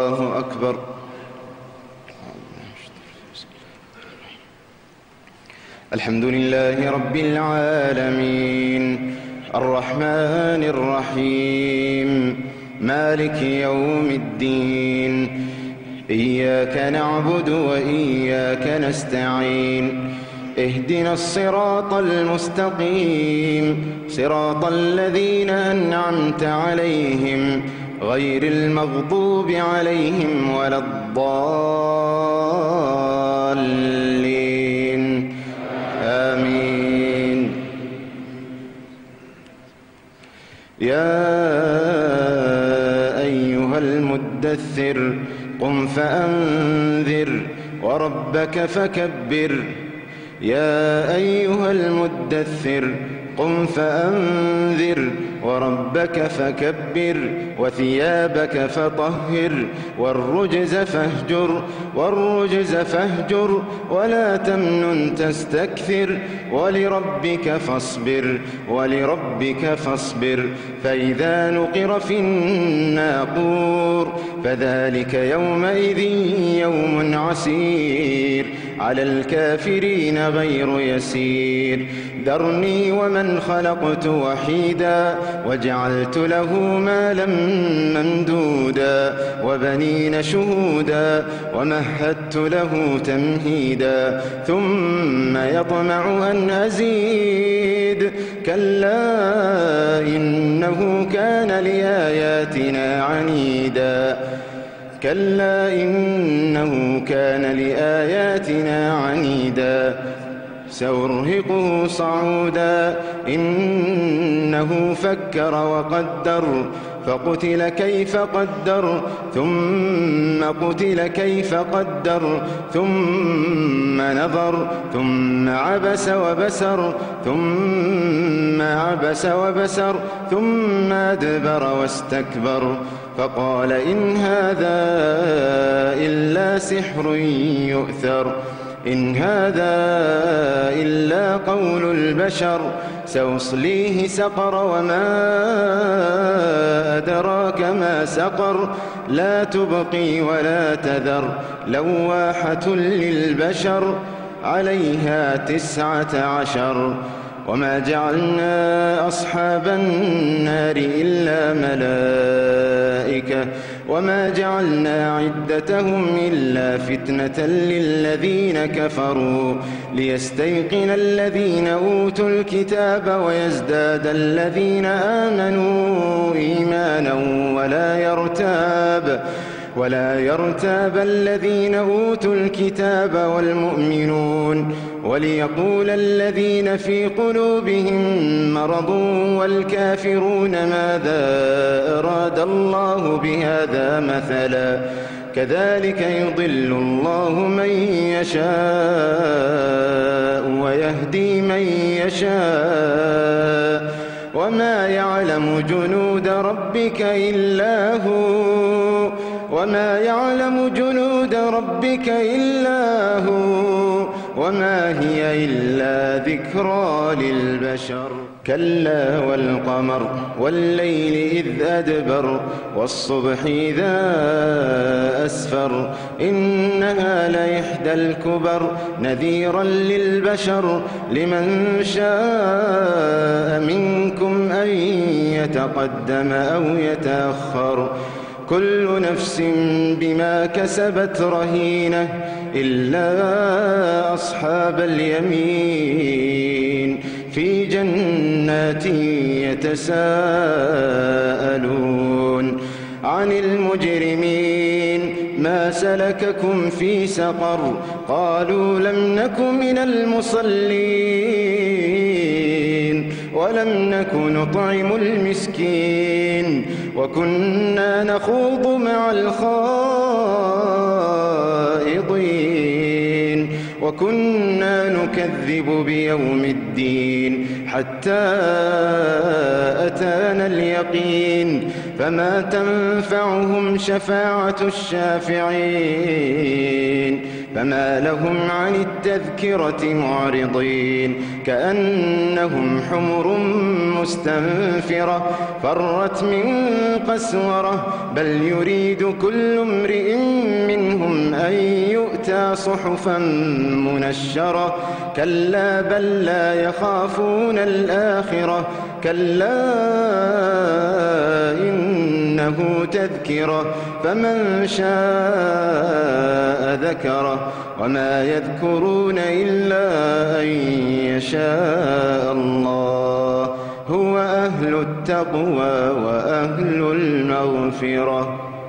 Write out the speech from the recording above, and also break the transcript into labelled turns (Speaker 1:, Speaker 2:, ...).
Speaker 1: الله أكبر. الحمد لله رب العالمين الرحمن الرحيم مالك يوم الدين إياك نعبد وإياك نستعين اهدنا الصراط المستقيم صراط الذين أنعمت عليهم غير المغضوب عليهم ولا الضالين آمين. يا أيها المدثر قم فأنذر وربك فكبر. يا أيها المدثر قم فأنذر وربك فكبر وثيابك فطهر والرجز فاهجر ولا تمنن تستكثر ولربك فاصبر فإذا نقر في الناقور فذلك يومئذ يوم عسير على الكافرين غير يسير. ذرني ومن خلقت وحيدا وجعلت له مالا ممدودا وبنين شهودا ومهدت له تمهيدا ثم يطمع أن أزيد كلا إنه كان لآياتنا عنيدا سأرهقه صعودا إنه فكر وقدر فقتل كيف قدر ثم قتل كيف قدر ثم نظر ثم عبس وبسر ثم أدبر واستكبر فقال إن هذا إلا سحر يؤثر إن هذا إلا قول البشر سأصليه سقر وما أدراك ما سقر لا تبقي ولا تذر لواحة للبشر عليها 19 وما جعلنا أصحاب النار إلا ملائكة وما جعلنا عدتهم إلا فتنة للذين كفروا ليستيقن الذين أوتوا الكتاب ويزداد الذين آمنوا إيمانا ولا يرتاب الذين أوتوا الكتاب والمؤمنون وليقول الذين في قلوبهم مرض والكافرون ماذا أراد الله بهذا مثلا كذلك يضل الله من يشاء ويهدي من يشاء وما يعلم جنود ربك إلا هو وما هي إلا ذكرى للبشر. كلا والقمر والليل إذ أدبر والصبح إذا أسفر إنها لإحدى الكبر نذيرا للبشر لمن شاء منكم أن يتقدم أو يتأخر كل نفس بما كسبت رهينة إلا أصحاب اليمين في جنات يتساءلون عن المجرمين ما سلككم في سقر قالوا لم نك من المصلين ولم نك نطعم المسكين وكنا نخوض مع الخائضين وكنا نكذب بيوم الدين حتى أتانا اليقين فما تنفعهم شفاعة الشافعين فما لهم عن التذكرة معرضين كأنهم حمر مستنفرة فرت من قسورة بل يريد كل امرئ منهم أن يؤتى صحفا منشرة كلا بل لا يخافون الآخرة كلا إنه تذكرة فمن شاء ذكره وما يذكرون إلا أن يشاء الله هو أهل التقوى وأهل المغفرة.